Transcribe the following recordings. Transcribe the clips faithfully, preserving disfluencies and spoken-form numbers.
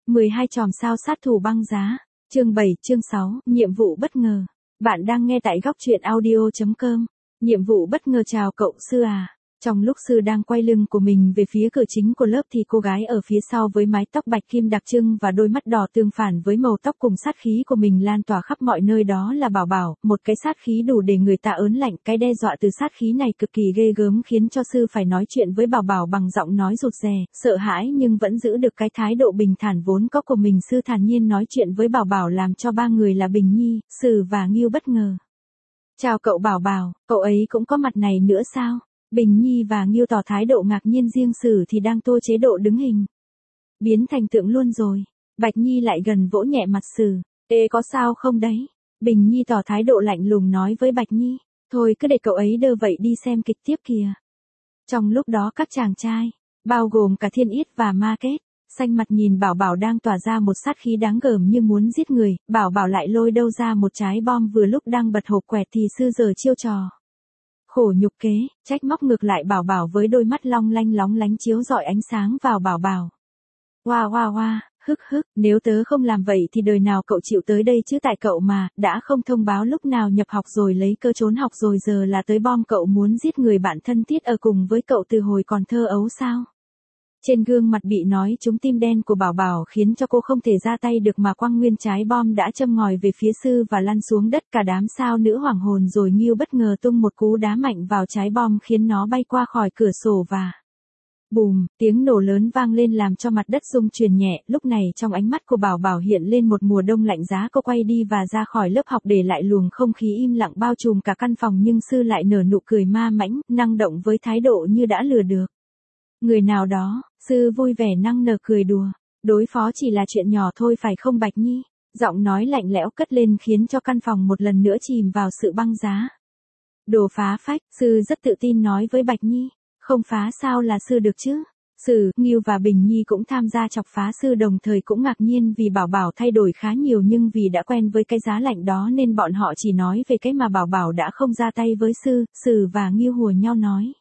mười hai chòm sao sát thủ băng giá. Chương bảy, chương sáu, nhiệm vụ bất ngờ. Bạn đang nghe tại góc truyện audio chấm com. Nhiệm vụ bất ngờ. Chào cậu Sư à. Trong lúc Sư đang quay lưng của mình về phía cửa chính của lớp thì cô gái ở phía sau với mái tóc bạch kim đặc trưng và đôi mắt đỏ tương phản với màu tóc cùng sát khí của mình lan tỏa khắp mọi nơi, đó là Bảo Bảo, một cái sát khí đủ để người ta ớn lạnh. Cái đe dọa từ sát khí này cực kỳ ghê gớm khiến cho Sư phải nói chuyện với Bảo Bảo bằng giọng nói rụt rè, sợ hãi nhưng vẫn giữ được cái thái độ bình thản vốn có của mình. Sư thản nhiên nói chuyện với Bảo Bảo làm cho ba người là Bình Nhi, Sử và Ngưu bất ngờ. Chào cậu Bảo Bảo, cậu ấy cũng có mặt này nữa sao? Bình Nhi và Ngưu tỏ thái độ ngạc nhiên, riêng Sử thì đang tô chế độ đứng hình. Biến thành tượng luôn rồi. Bạch Nhi lại gần vỗ nhẹ mặt Sử. Ê có sao không đấy? Bình Nhi tỏ thái độ lạnh lùng nói với Bạch Nhi. Thôi cứ để cậu ấy đơ vậy đi xem kịch tiếp kìa. Trong lúc đó các chàng trai, bao gồm cả Thiên Yết và Ma Kết, xanh mặt nhìn Bảo Bảo đang tỏa ra một sát khí đáng gờm như muốn giết người. Bảo Bảo lại lôi đâu ra một trái bom, vừa lúc đang bật hộp quẹt thì Sư giờ chiêu trò khổ nhục kế, trách móc ngược lại Bảo Bảo với đôi mắt long lanh lóng lánh chiếu rọi ánh sáng vào Bảo Bảo. Hoa hoa hoa, hức hức, nếu tớ không làm vậy thì đời nào cậu chịu tới đây chứ, tại cậu mà, đã không thông báo lúc nào nhập học rồi lấy cơ trốn học rồi giờ là tới bom cậu muốn giết người bạn thân thiết ở cùng với cậu từ hồi còn thơ ấu sao? Trên gương mặt bị nói trúng tim đen của Bảo Bảo khiến cho cô không thể ra tay được mà quăng nguyên trái bom đã châm ngòi về phía Sư và lăn xuống đất. Cả đám sao nữ hoảng hồn rồi Ngưu bất ngờ tung một cú đá mạnh vào trái bom khiến nó bay qua khỏi cửa sổ và bùm, tiếng nổ lớn vang lên làm cho mặt đất rung chuyển nhẹ. Lúc này trong ánh mắt của Bảo Bảo hiện lên một mùa đông lạnh giá. Cô quay đi và ra khỏi lớp học để lại luồng không khí im lặng bao trùm cả căn phòng, nhưng Sư lại nở nụ cười ma mãnh, năng động với thái độ như đã lừa được người nào đó. Sư vui vẻ năng nở cười đùa. Đối phó chỉ là chuyện nhỏ thôi phải không Bạch Nhi? Giọng nói lạnh lẽo cất lên khiến cho căn phòng một lần nữa chìm vào sự băng giá. Đồ phá phách, Sư rất tự tin nói với Bạch Nhi. Không phá sao là Sư được chứ? Sử, Ngưu và Bình Nhi cũng tham gia chọc phá Sư, đồng thời cũng ngạc nhiên vì Bảo Bảo thay đổi khá nhiều, nhưng vì đã quen với cái giá lạnh đó nên bọn họ chỉ nói về cái mà Bảo Bảo đã không ra tay với Sư. Sử và Ngưu hùa nhau nói.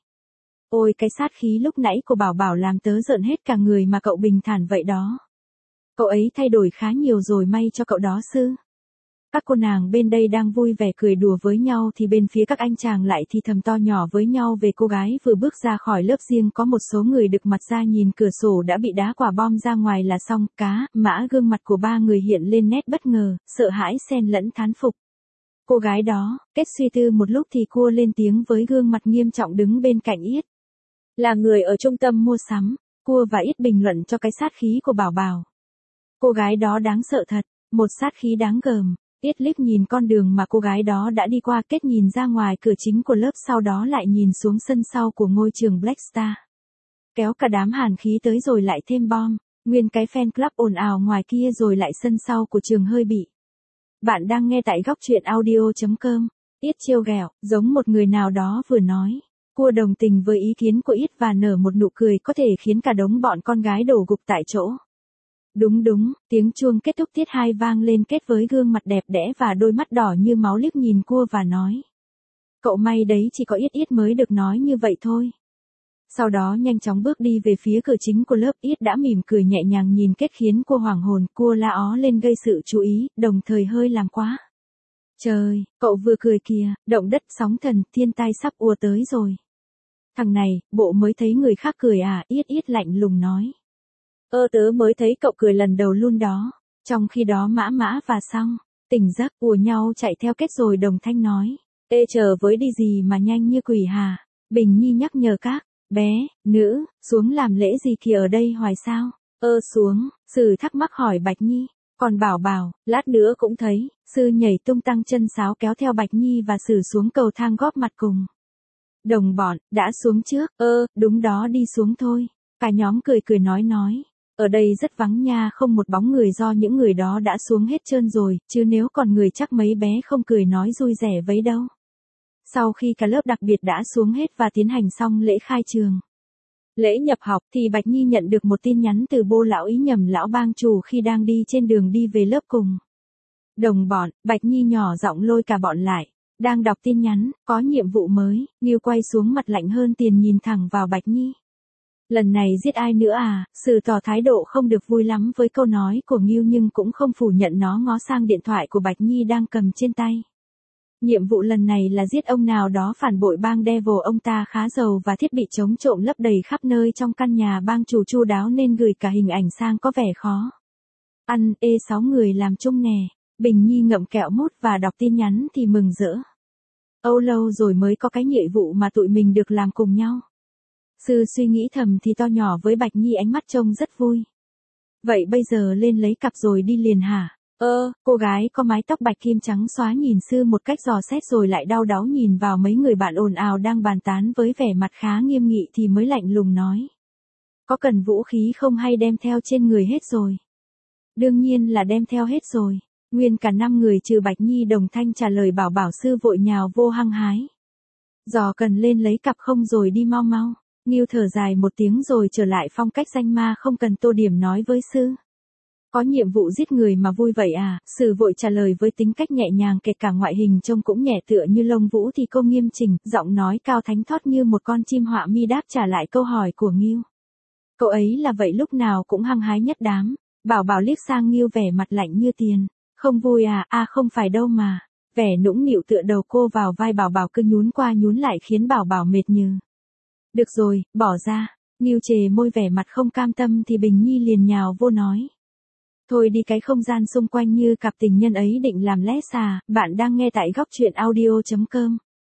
Ôi cái sát khí lúc nãy của Bảo Bảo làm tớ rợn hết cả người mà cậu bình thản vậy đó. Cậu ấy thay đổi khá nhiều rồi, may cho cậu đó Sư. Các cô nàng bên đây đang vui vẻ cười đùa với nhau thì bên phía các anh chàng lại thì thầm to nhỏ với nhau về cô gái vừa bước ra khỏi lớp. Riêng có một số người đực mặt ra nhìn cửa sổ đã bị đá quả bom ra ngoài là xong. Cá, mã gương mặt của ba người hiện lên nét bất ngờ, sợ hãi xen lẫn thán phục. Cô gái đó, Kết suy tư một lúc thì cua lên tiếng với gương mặt nghiêm trọng đứng bên cạnh Yết. Là người ở trung tâm mua sắm, Cua và Yết bình luận cho cái sát khí của Bảo Bảo. Cô gái đó đáng sợ thật, một sát khí đáng gờm. Yết liếc nhìn con đường mà cô gái đó đã đi qua. Kết nhìn ra ngoài cửa chính của lớp, sau đó lại nhìn xuống sân sau của ngôi trường Black Star. Kéo cả đám hàn khí tới rồi lại thêm bom, nguyên cái fan club ồn ào ngoài kia rồi lại sân sau của trường hơi bị. Bạn đang nghe tại góc truyện audio chấm com. Yết trêu ghẹo, giống một người nào đó vừa nói. Cua đồng tình với ý kiến của Yết và nở một nụ cười có thể khiến cả đống bọn con gái đổ gục tại chỗ. Đúng đúng, tiếng chuông kết thúc tiết hai vang lên. Kết với gương mặt đẹp đẽ và đôi mắt đỏ như máu liếc nhìn Cua và nói. Cậu may đấy, chỉ có Yết Yết mới được nói như vậy thôi. Sau đó nhanh chóng bước đi về phía cửa chính của lớp. Yết đã mỉm cười nhẹ nhàng nhìn Kết khiến Cua hoảng hồn. Cua la ó lên gây sự chú ý, đồng thời hơi làm quá. Trời, cậu vừa cười kìa, động đất sóng thần, thiên tai sắp ùa tới rồi. Thằng này, bộ mới thấy người khác cười à? Yết Yết lạnh lùng nói. Ơ tớ mới thấy cậu cười lần đầu luôn đó. Trong khi đó Mã Mã và Song tỉnh giấc ùa nhau chạy theo Kết rồi đồng thanh nói. Ê chờ với đi gì mà nhanh như quỷ hà? Bình Nhi nhắc nhở các bé, nữ, xuống làm lễ gì kìa ở đây hoài sao? Ơ xuống, Sử thắc mắc hỏi Bạch Nhi. Còn Bảo Bảo, lát nữa cũng thấy. Sư nhảy tung tăng chân sáo kéo theo Bạch Nhi và Sử xuống cầu thang góp mặt cùng đồng bọn. Đã xuống trước? Ơ, đúng đó, đi xuống thôi. Cả nhóm cười cười nói nói. Ở đây rất vắng nha, không một bóng người do những người đó đã xuống hết trơn rồi, chứ nếu còn người chắc mấy bé không cười nói vui vẻ với đâu. Sau khi cả lớp đặc biệt đã xuống hết và tiến hành xong lễ khai trường, lễ nhập học thì Bạch Nhi nhận được một tin nhắn từ Bô lão ý nhầm lão bang chủ khi đang đi trên đường đi về lớp cùng đồng bọn. Bạch Nhi nhỏ giọng lôi cả bọn lại. Đang đọc tin nhắn, có nhiệm vụ mới. Ngưu quay xuống mặt lạnh hơn tiền nhìn thẳng vào Bạch Nhi. Lần này giết ai nữa à? Sử tỏ thái độ không được vui lắm với câu nói của Ngưu nhưng cũng không phủ nhận nó ngó sang điện thoại của Bạch Nhi đang cầm trên tay. Nhiệm vụ lần này là giết ông nào đó phản bội bang Devil, ông ta khá giàu và thiết bị chống trộm lấp đầy khắp nơi trong căn nhà bang chủ chu đáo nên gửi cả hình ảnh sang có vẻ khó. Ăn, ê sáu người làm chung nè. Bình Nhi ngậm kẹo mút và đọc tin nhắn thì mừng rỡ. Âu lâu rồi mới có cái nhiệm vụ mà tụi mình được làm cùng nhau. Sư suy nghĩ thầm thì to nhỏ với Bạch Nhi ánh mắt trông rất vui. Vậy bây giờ lên lấy cặp rồi đi liền hả? Ơ, cô gái có mái tóc bạch kim trắng xóa nhìn Sư một cách dò xét rồi lại đau đáu nhìn vào mấy người bạn ồn ào đang bàn tán với vẻ mặt khá nghiêm nghị thì mới lạnh lùng nói. Có cần vũ khí không hay đem theo trên người hết rồi? Đương nhiên là đem theo hết rồi. Nguyên cả năm người trừ Bạch Nhi đồng thanh trả lời. Bảo Bảo Sư vội nhào vô hăng hái. Dò cần lên lấy cặp không rồi đi mau mau. Ngưu thở dài một tiếng rồi trở lại phong cách danh ma không cần tô điểm nói với Sư. Có nhiệm vụ giết người mà vui vậy à? Sử vội trả lời với tính cách nhẹ nhàng, kể cả ngoại hình trông cũng nhẹ tựa như lông vũ thì cô nghiêm chỉnh, giọng nói cao thánh thót như một con chim họa mi đáp trả lại câu hỏi của Ngưu. Cậu ấy là vậy lúc nào cũng hăng hái nhất đám. Bảo Bảo liếc sang Ngưu vẻ mặt lạnh như tiền. Không vui à? À không phải đâu mà. Vẻ nũng nịu tựa đầu cô vào vai Bảo Bảo cứ nhún qua nhún lại khiến Bảo Bảo mệt nhừ. Được rồi, bỏ ra. Ngưu chề môi vẻ mặt không cam tâm thì Bình Nhi liền nhào vô nói. Thôi đi, cái không gian xung quanh như cặp tình nhân ấy định làm lẽ xà. Bạn đang nghe tại góc truyện audio chấm com.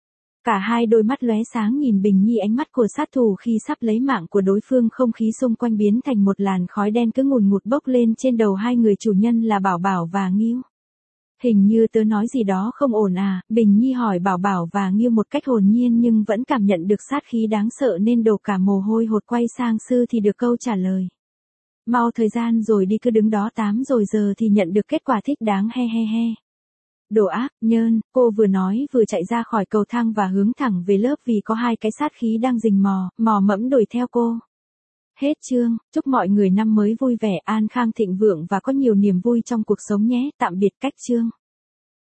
Cả hai đôi mắt lóe sáng nhìn Bình Nhi, ánh mắt của sát thủ khi sắp lấy mạng của đối phương. Không khí xung quanh biến thành một làn khói đen cứ ngùn ngụt bốc lên trên đầu hai người chủ nhân là Bảo Bảo và Ngưu. Hình như tớ nói gì đó không ổn à? Bình Nhi hỏi Bảo Bảo và Ngưu một cách hồn nhiên nhưng vẫn cảm nhận được sát khí đáng sợ nên đổ cả mồ hôi hột. Quay sang Sư thì được câu trả lời. Mau thời gian rồi đi, cứ đứng đó tám rồi giờ thì nhận được kết quả thích đáng he he he. Đồ ác, nhơn, cô vừa nói vừa chạy ra khỏi cầu thang và hướng thẳng về lớp vì có hai cái sát khí đang rình mò, mò mẫm đuổi theo cô. Hết chương, chúc mọi người năm mới vui vẻ, an khang thịnh vượng và có nhiều niềm vui trong cuộc sống nhé, tạm biệt. Cách chương.